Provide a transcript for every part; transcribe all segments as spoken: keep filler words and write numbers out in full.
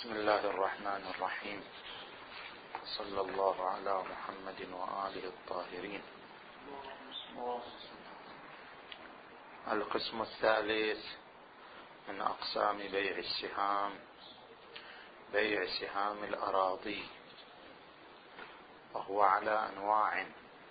بسم الله الرحمن الرحيم. صلى الله على محمد وآله الطاهرين. القسم الثالث من أقسام بيع السهام، بيع سهام الأراضي، وهو على أنواع،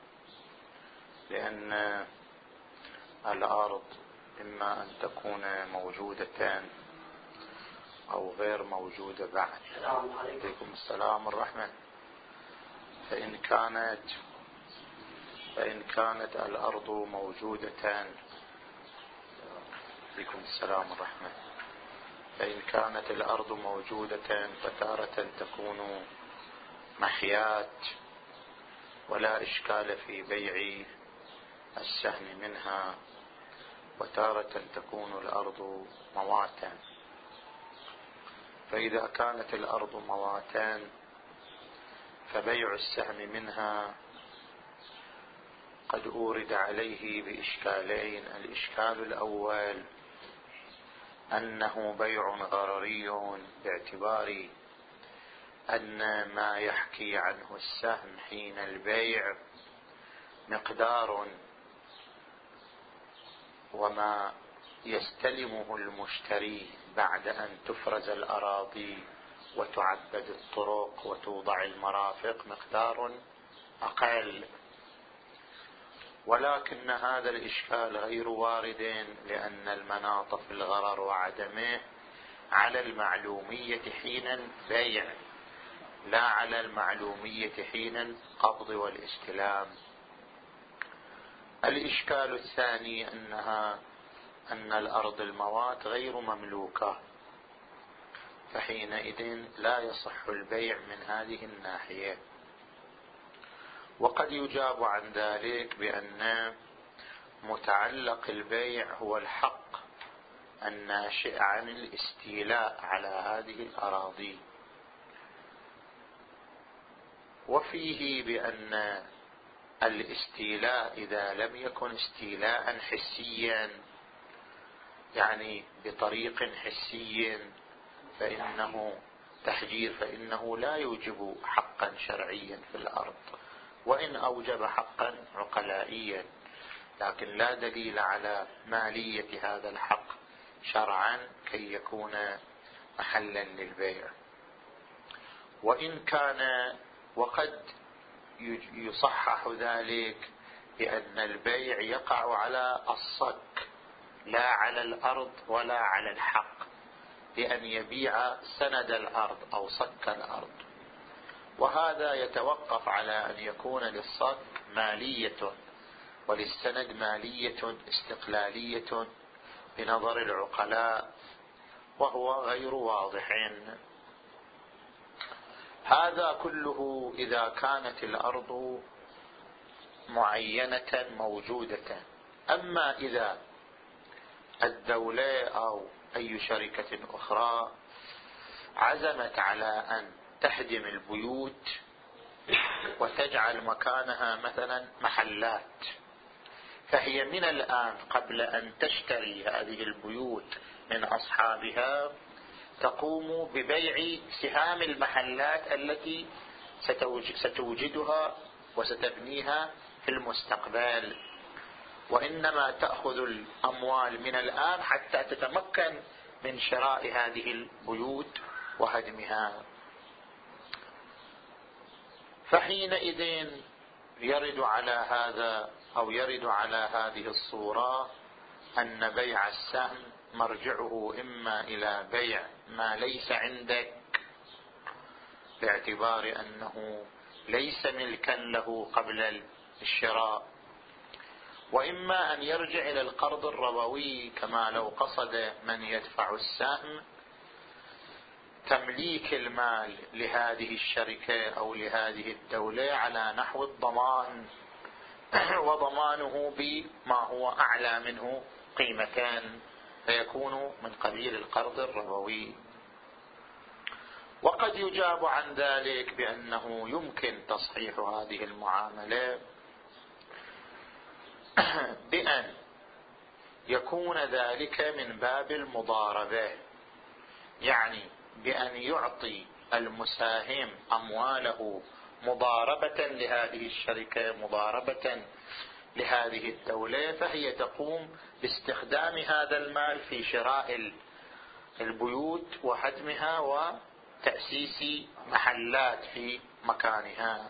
لأن الأرض إما أن تكون موجودة أو غير موجودة بعد. عليكم السلام والرحمة. فإن كانت فإن كانت الأرض موجودة عليكم السلام والرحمة فإن كانت الأرض موجودة فتارة تكون محيات ولا إشكال في بيع السهم منها، وتارة تكون الأرض مواتا. فإذا كانت الأرض مواتا فبيع السهم منها قد أورد عليه بإشكالين. الإشكال الأول أنه بيع غرري، باعتبار أن ما يحكي عنه السهم حين البيع مقدار وما يستلمه المشتري بعد أن تفرز الأراضي وتعبد الطرق وتوضع المرافق مقدار أقل، ولكن هذا الإشكال غير وارد، لأن المناط في الغرر وعدمه على المعلومية حين البيع لا على المعلومية حين القبض والاستلام. الإشكال الثاني أنها أن الأرض الموات غير مملوكة، فحينئذ لا يصح البيع من هذه الناحية. وقد يجاب عن ذلك بأن متعلق البيع هو الحق الناشئ عن الاستيلاء على هذه الأراضي، وفيه بأن الاستيلاء إذا لم يكن استيلاء حسيا، يعني بطريق حسي، فإنه تحجير فإنه لا يوجب حقا شرعيا في الأرض، وإن أوجب حقا عقلائيا، لكن لا دليل على مالية هذا الحق شرعا كي يكون محلا للبيع. وإن كان وقد يصحح ذلك بأن البيع يقع على الصك لا على الأرض ولا على الحق، بأن يبيع سند الأرض أو صك الأرض، وهذا يتوقف على أن يكون للصك مالية وللسند مالية استقلالية بنظر العقلاء، وهو غير واضح. هذا كله إذا كانت الأرض معينة موجودة. أما إذا الدولة أو أي شركة أخرى عزمت على أن تهدم البيوت وتجعل مكانها مثلا محلات، فهي من الآن قبل أن تشتري هذه البيوت من أصحابها تقوم ببيع سهام المحلات التي ستوجدها وستبنيها في المستقبل، وإنما تأخذ الأموال من الآن حتى تتمكن من شراء هذه البيوت وهدمها. فحينئذ يرد على هذا أو يرد على هذه الصورة أن بيع السهم مرجعه إما إلى بيع ما ليس عندك باعتبار أنه ليس ملكا له قبل الشراء، وإما أن يرجع إلى القرض الربوي، كما لو قصد من يدفع السهم تمليك المال لهذه الشركة أو لهذه الدولة على نحو الضمان، وضمانه بما هو أعلى منه قيمتان، فيكون من قبيل القرض الربوي. وقد يجاب عن ذلك بأنه يمكن تصحيح هذه المعاملة بأن يكون ذلك من باب المضاربة، يعني بأن يعطي المساهم أمواله مضاربة لهذه الشركة، مضاربة لهذه الدولة، فهي تقوم باستخدام هذا المال في شراء البيوت وهدمها وتأسيس محلات في مكانها.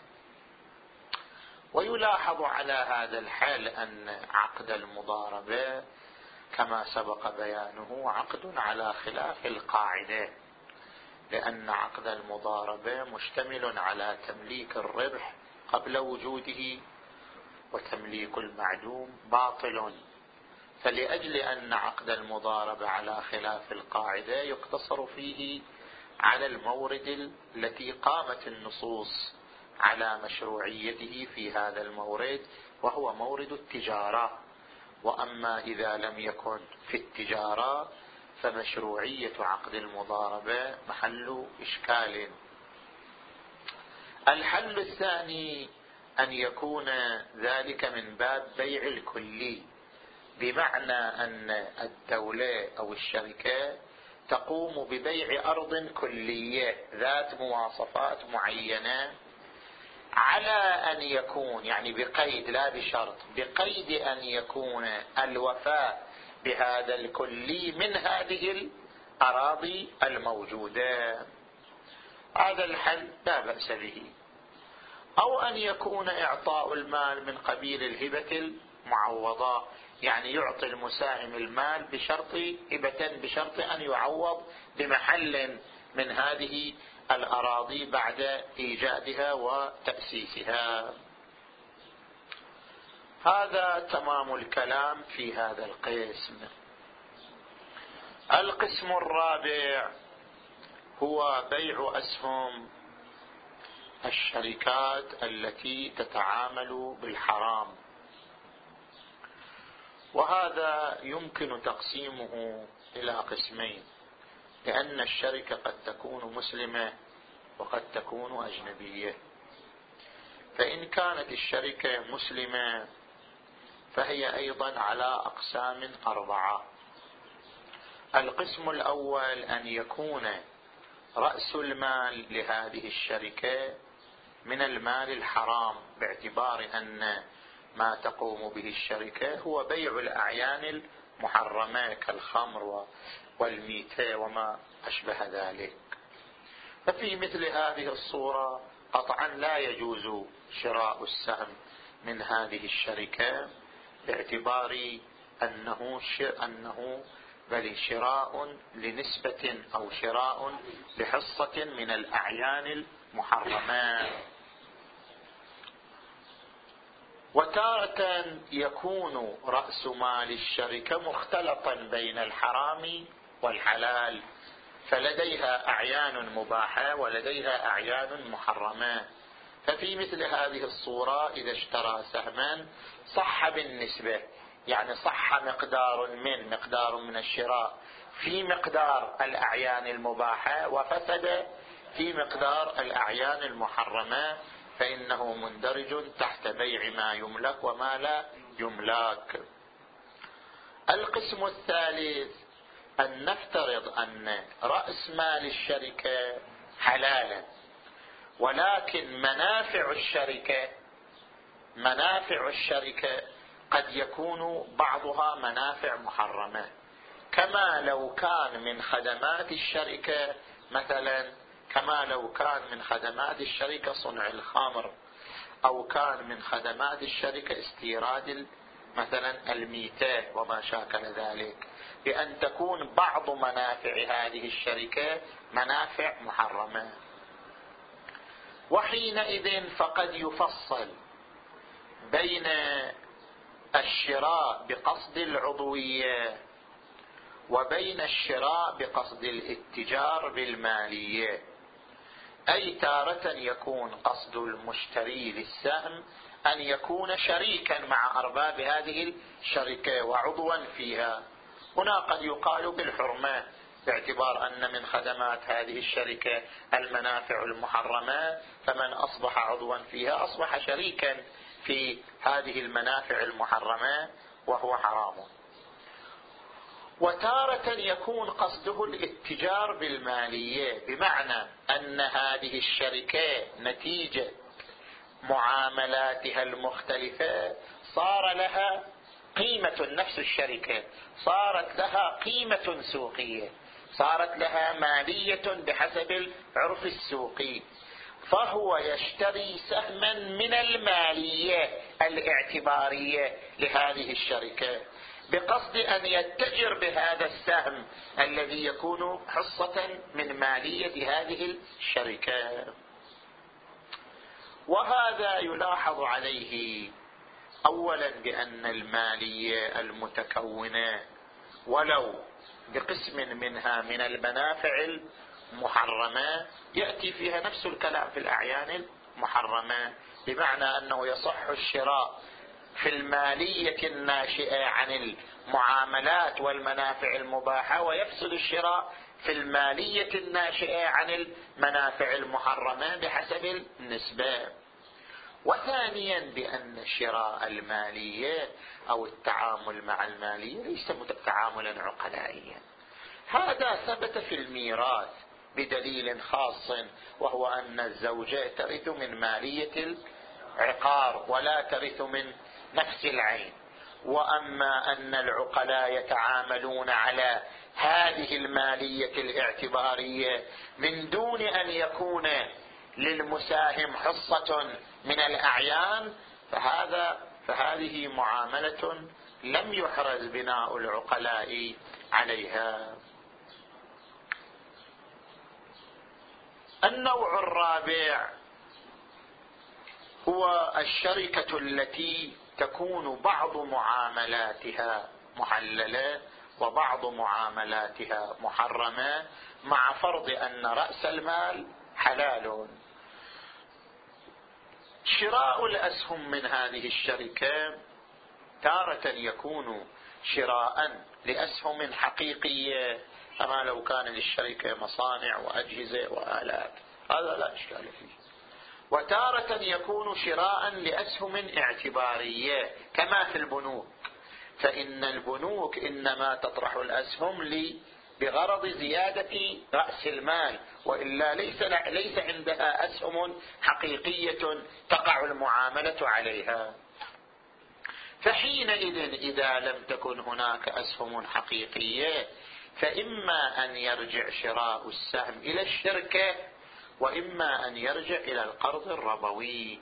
ويلاحظ على هذا الحال أن عقد المضاربة كما سبق بيانه عقد على خلاف القاعدة، لأن عقد المضاربة مشتمل على تمليك الربح قبل وجوده، وتمليك المعدوم باطل. فلأجل أن عقد المضاربة على خلاف القاعدة يقتصر فيه على المورد التي قامت النصوص على مشروعيته في هذا المورد، وهو مورد التجارة. وأما إذا لم يكن في التجارة فمشروعية عقد المضاربة محل إشكال. الحل الثاني أن يكون ذلك من باب بيع الكلي، بمعنى أن الدولة أو الشركة تقوم ببيع أرض كلية ذات مواصفات معينة، على أن يكون، يعني بقيد لا بشرط، بقيد أن يكون الوفاء بهذا الكلي من هذه الأراضي الموجودة. هذا الحل لا بأس به. أو أن يكون إعطاء المال من قبيل الهبة المعوضة، يعني يعطي المساهم المال بشرط هبة، بشرط أن يعوض بمحل من هذه الأراضي بعد إيجادها وتأسيسها. هذا تمام الكلام في هذا القسم. القسم الرابع هو بيع أسهم الشركات التي تتعامل بالحرام، وهذا يمكن تقسيمه إلى قسمين، لأن الشركة قد تكون مسلمة وقد تكون أجنبية. فإن كانت الشركة مسلمة فهي أيضا على أقسام أربعة. القسم الأول أن يكون رأس المال لهذه الشركة من المال الحرام، باعتبار أن ما تقوم به الشركة هو بيع الأعيان المحرمة كالخمر والميتة وما أشبه ذلك. ففي مثل هذه الصورة قطعا لا يجوز شراء السهم من هذه الشركة، باعتبار أنه أنه بل شراء لنسبة أو شراء لحصة من الأعيان المحرمة. وتارة يكون رأس مال الشركة مختلطا بين الحرام والحلال، فلديها أعيان مباحة ولديها أعيان محرمة. ففي مثل هذه الصورة إذا اشترى سهما صح بالنسبة، يعني صح مقدار من مقدار من الشراء في مقدار الأعيان المباحة، وفسد في مقدار الأعيان المحرمة، فإنه مندرج تحت بيع ما يملك وما لا يملك. القسم الثالث أن نفترض أن رأس مال الشركة حلالا، ولكن منافع الشركة منافع الشركة قد يكون بعضها منافع محرمة، كما لو كان من خدمات الشركة مثلا كما لو كان من خدمات الشركة صنع الخمر، أو كان من خدمات الشركة استيراد مثلا الميتة وما شاكل ذلك، بأن تكون بعض منافع هذه الشركة منافع محرمة. وحينئذ فقد يفصل بين الشراء بقصد العضوية وبين الشراء بقصد الاتجار بالمالية. أي تارة يكون قصد المشتري للسهم أن يكون شريكا مع أرباب هذه الشركة وعضوا فيها. هنا قد يقال بالحرمة، باعتبار أن من خدمات هذه الشركة المنافع المحرمة، فمن أصبح عضوا فيها أصبح شريكا في هذه المنافع المحرمة وهو حرام. وتارة يكون قصده الاتجار بالمالية، بمعنى أن هذه الشركة نتيجة معاملاتها المختلفة صار لها قيمة، نفس الشركة صارت لها قيمة سوقية، صارت لها مالية بحسب العرف السوقي، فهو يشتري سهما من المالية الاعتبارية لهذه الشركة بقصد أن يتجر بهذا السهم الذي يكون حصة من مالية هذه الشركة. وهذا يلاحظ عليه أولا بأن المالية المتكونة ولو بقسم منها من المنافع المحرمة يأتي فيها نفس الكلام في الأعيان المحرمة، بمعنى أنه يصح الشراء في المالية الناشئة عن المعاملات والمنافع المباحة، ويفسد الشراء في المالية الناشئة عن المنافع المحرمة بحسب النسبة. وثانيا بأن شراء المالية أو التعامل مع المالية ليس تعاملا عقلائيا، هذا ثبت في الميراث بدليل خاص، وهو أن الزوجة ترث من مالية العقار ولا ترث من نفس العين. وأما أن العقلاء يتعاملون على هذه المالية الاعتبارية من دون أن يكون للمساهم حصة من الأعيان، فهذا فهذه معاملة لم يحرز بناء العقلاء عليها. النوع الرابع هو الشركة التي تكون بعض معاملاتها محللة وبعض معاملاتها محرمة، مع فرض أن رأس المال حلال. شراء الأسهم من هذه الشركة تارة يكون شراء لأسهم حقيقية، كما لو كان للشركة مصانع وأجهزة وآلات، هذا لا إشكال فيه. وتارة يكون شراء لأسهم اعتبارية كما في البنوك، فإن البنوك إنما تطرح الأسهم لي بغرض زيادة رأس المال، وإلا ليس, ليس عندها أسهم حقيقية تقع المعاملة عليها. فحينئذ إذا لم تكن هناك أسهم حقيقية فإما أن يرجع شراء السهم إلى الشركة، وإما أن يرجع إلى القرض الربوي.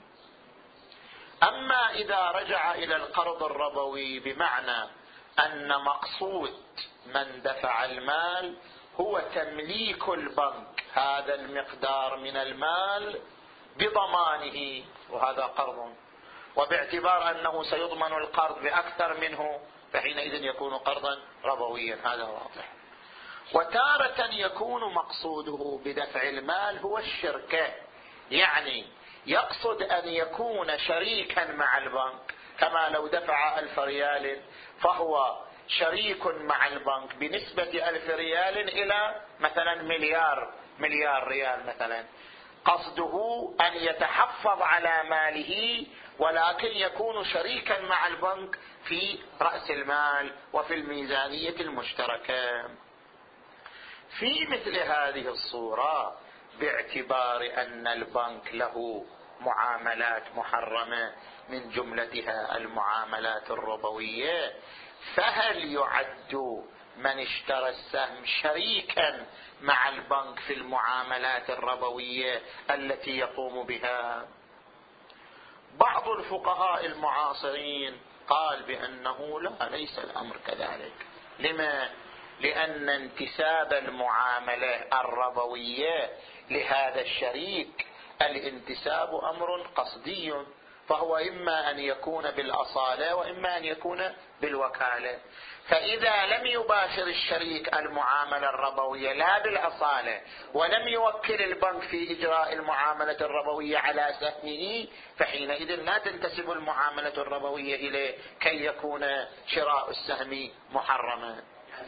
أما إذا رجع إلى القرض الربوي بمعنى أن مقصود من دفع المال هو تمليك البنك هذا المقدار من المال بضمانه، وهذا قرض، وباعتبار أنه سيضمن القرض بأكثر منه فحينئذ يكون قرضا ربويا، هذا واضح. وتارة يكون مقصوده بدفع المال هو الشركة، يعني يقصد أن يكون شريكا مع البنك، كما لو دفع ألف ريال فهو شريك مع البنك بنسبة ألف ريال إلى مثلا مليار مليار ريال مثلا، قصده أن يتحفظ على ماله ولكن يكون شريكا مع البنك في رأس المال وفي الميزانية المشتركة. في مثل هذه الصورة باعتبار أن البنك له معاملات محرمة من جملتها المعاملات الربوية، فهل يعد من اشترى السهم شريكا مع البنك في المعاملات الربوية التي يقوم بها؟ بعض الفقهاء المعاصرين قال بأنه لا، ليس الأمر كذلك. لما؟ لأن انتساب المعاملة الربوية لهذا الشريك الانتساب أمر قصدي، فهو إما أن يكون بالأصالة وإما أن يكون بالوكالة. فإذا لم يباشر الشريك المعاملة الربوية لا بالأصالة ولم يوكل البنك في إجراء المعاملة الربوية على سهمه، فحينئذ لا تنتسب المعاملة الربوية إليه كي يكون شراء السهم محرما.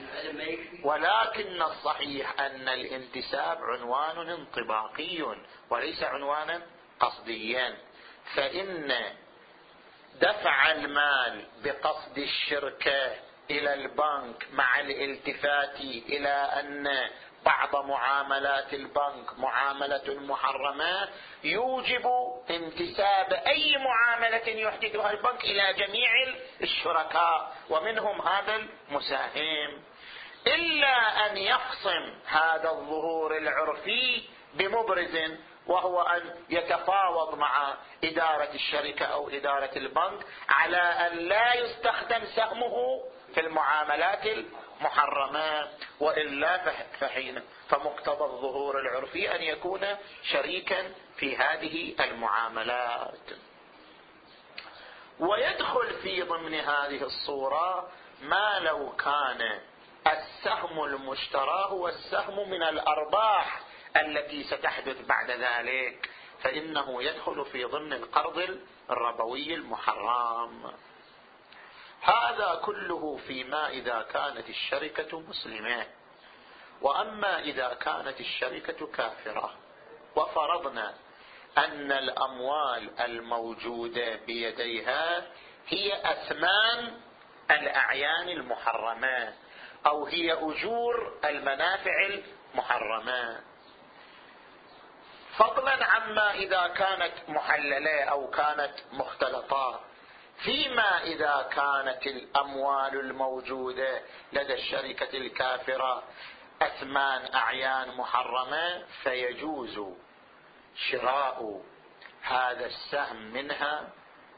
ولكن الصحيح أن الانتساب عنوان انطباقي وليس عنوانا قصديا، فإن دفع المال بقصد الشركة إلى البنك مع الالتفات إلى أن بعض معاملات البنك معاملة محرمة يوجب انتساب أي معاملة يحدثها البنك إلى جميع الشركاء ومنهم هذا المساهم، إلا أن يقسم هذا الظهور العرفي بمبرز، وهو أن يتفاوض مع إدارة الشركة أو إدارة البنك على أن لا يستخدم سهمه في المعاملات المحرمة، وإلا فحين فمقتضى الظهور العرفي أن يكون شريكا في هذه المعاملات. ويدخل في ضمن هذه الصورة ما لو كان السهم المشترى هو السهم من الأرباح التي ستحدث بعد ذلك، فإنه يدخل في ضمن القرض الربوي المحرم. هذا كله فيما إذا كانت الشركة مسلمة. وأما إذا كانت الشركة كافرة وفرضنا أن الأموال الموجودة بيديها هي أثمان الأعيان المحرمة أو هي أجور المنافع المحرمة، فضلا عما إذا كانت محللة أو كانت مختلطة، فيما إذا كانت الأموال الموجودة لدى الشركة الكافرة أثمان أعيان محرمة، فيجوز شراء هذا السهم منها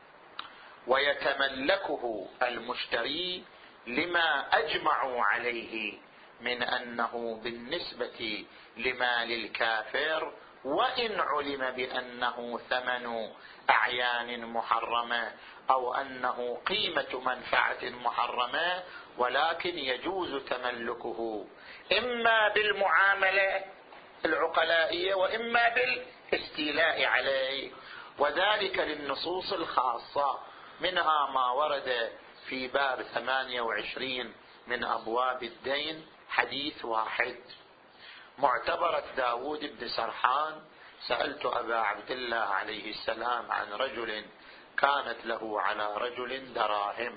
ويتملكه المشتري لما أجمعوا عليه من أنه بالنسبة لمال الكافر، وإن علم بأنه ثمن أعيان محرمة أو أنه قيمة منفعة محرمة، ولكن يجوز تملكه إما بالمعاملة العقلائية وإما بالاستيلاء عليه، وذلك للنصوص الخاصة، منها ما ورد في باب ثمانية وعشرين من أبواب الدين حديث واحد: معتبرة داود بن سرحان: سألت أبا عبد الله عليه السلام عن رجل كانت له على رجل دراهم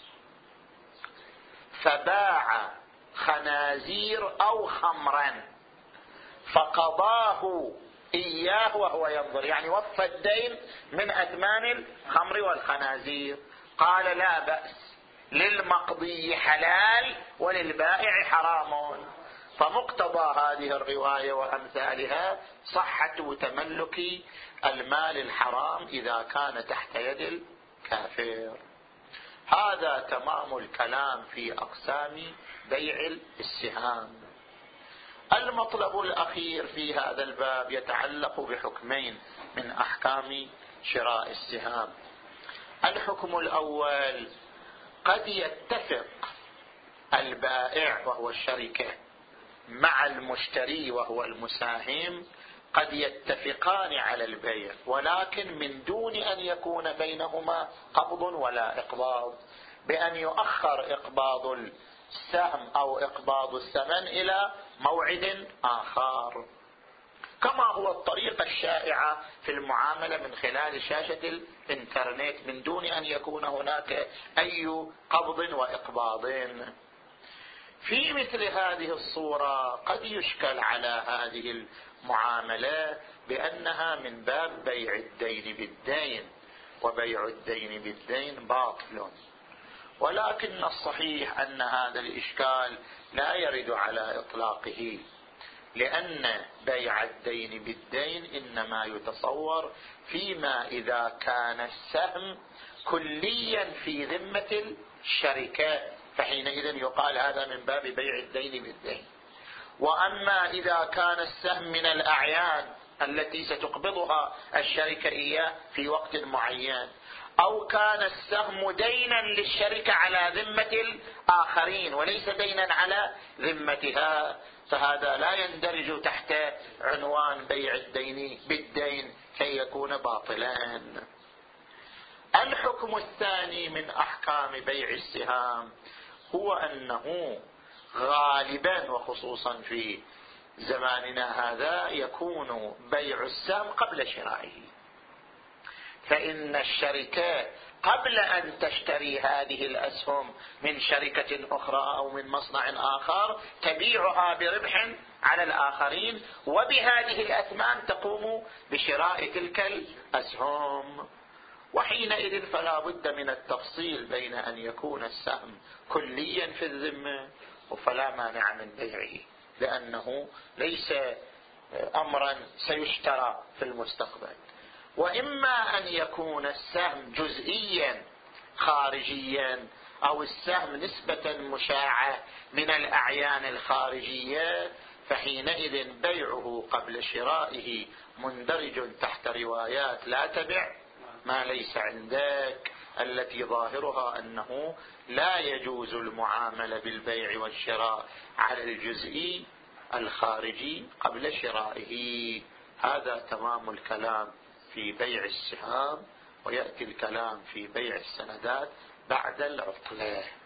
فباع خنازير أو خمرا فقضاه إياه وهو ينظر، يعني وفى الدين من أثمان الخمر والخنازير. قال: لا بأس، للمقضي حلال وللبائع حرام. فمقتضى هذه الرواية وأمثالها صحة تملك المال الحرام إذا كان تحت يد الكافر. هذا تمام الكلام في أقسام بيع السهام. المطلب الأخير في هذا الباب يتعلق بحكمين من أحكام شراء السهام. الحكم الأول: قد يتفق البائع وهو الشركة مع المشتري وهو المساهم، قد يتفقان على البيع، ولكن من دون أن يكون بينهما قبض ولا إقباض، بأن يؤخر إقباض السهم أو إقباض الثمن إلى موعد آخر، كما هو الطريقة الشائعة في المعاملة من خلال شاشة الإنترنت، من دون أن يكون هناك أي قبض وإقباض. في مثل هذه الصورة قد يشكل على هذه المعاملة بأنها من باب بيع الدين بالدين، وبيع الدين بالدين باطل، ولكن الصحيح أن هذا الإشكال لا يرد على إطلاقه، لأن بيع الدين بالدين إنما يتصور فيما إذا كان السهم كليا في ذمة الشركة، فحينئذ يقال هذا من باب بيع الدين بالدين. وأما إذا كان السهم من الأعيان التي ستقبضها الشركة إياه في وقت معين، أو كان السهم دينا للشركة على ذمة الآخرين وليس دينا على ذمتها، فهذا لا يندرج تحت عنوان بيع الدين بالدين كي يكون باطلا. الحكم الثاني من أحكام بيع السهام هو أنه غالبا وخصوصا في زماننا هذا يكون بيع السهم قبل شرائه، فإن الشركة قبل أن تشتري هذه الأسهم من شركة أخرى أو من مصنع آخر تبيعها بربح على الآخرين، وبهذه الأثمان تقوم بشراء تلك الأسهم. وحينئذ فلا بد من التفصيل بين أن يكون السهم كليا في الذمة وفلا مانع من بيعه، لأنه ليس أمرا سيشترى في المستقبل، وإما أن يكون السهم جزئيا خارجيا أو السهم نسبة مشاعة من الأعيان الخارجية، فحينئذ بيعه قبل شرائه مندرج تحت روايات لا تبع ما ليس عندك، التي ظاهرها أنه لا يجوز المعاملة بالبيع والشراء على الجزئي الخارجي قبل شرائه. هذا تمام الكلام في بيع السهام، ويأتي الكلام في بيع السندات بعد العطلة.